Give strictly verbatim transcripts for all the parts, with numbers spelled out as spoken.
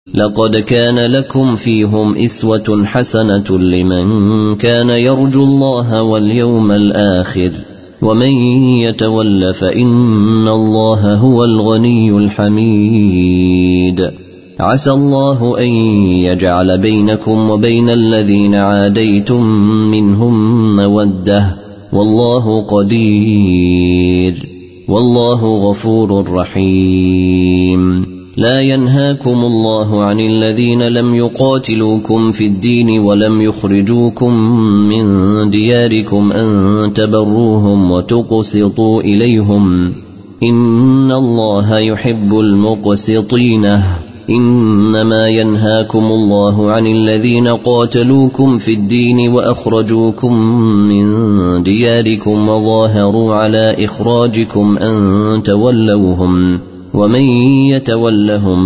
لقد كان لكم فيهم إسوة حسنة لمن كان يرجو الله واليوم الآخر ومن يتول فإن الله هو الغني الحميد عسى الله أن يجعل بينكم وبين الذين عاديتم منهم مودة والله قدير والله غفور رحيم لا ينهاكم الله عن الذين لم يقاتلوكم في الدين ولم يخرجوكم من دياركم أن تبروهم وتقسطوا إليهم إن الله يحب المقسطين إنما ينهاكم الله عن الذين قاتلوكم في الدين وأخرجوكم من دياركم وظاهروا على إخراجكم أن تولوهم ومن يتولهم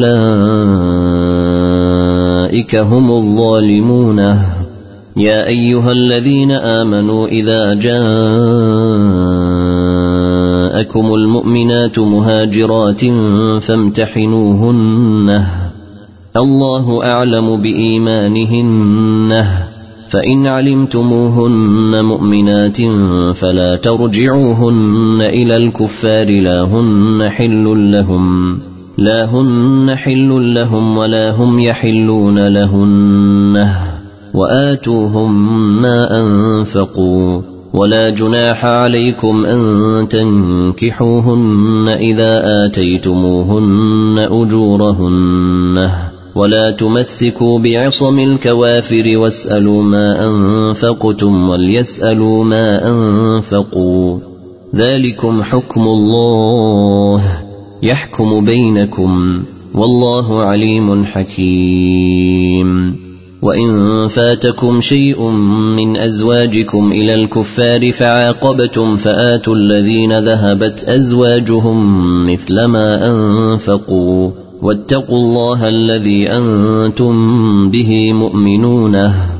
فأولئك هم الظالمون يا أيها الذين آمنوا إذا جاءكم المؤمنات مهاجرات فامتحنوهن الله أعلم بإيمانهن فإن علمتموهن مؤمنات فلا ترجعوهن إلى الكفار لا هن حل لهم لا هن حل لهم ولا هم يحلون لهن وآتوهم ما أنفقوا ولا جناح عليكم أن تنكحوهن إذا آتيتموهن أجورهن ولا تمسكوا بعصم الكوافر واسألوا ما أنفقتم وليسألوا ما أنفقوا ذلكم حكم الله يحكم بينكم والله عليم حكيم وإن فاتكم شيء من أزواجكم إلى الكفار فعاقبتم فآتوا الذين ذهبت أزواجهم مثل ما أنفقوا واتقوا الله الذي أنتم به مؤمنون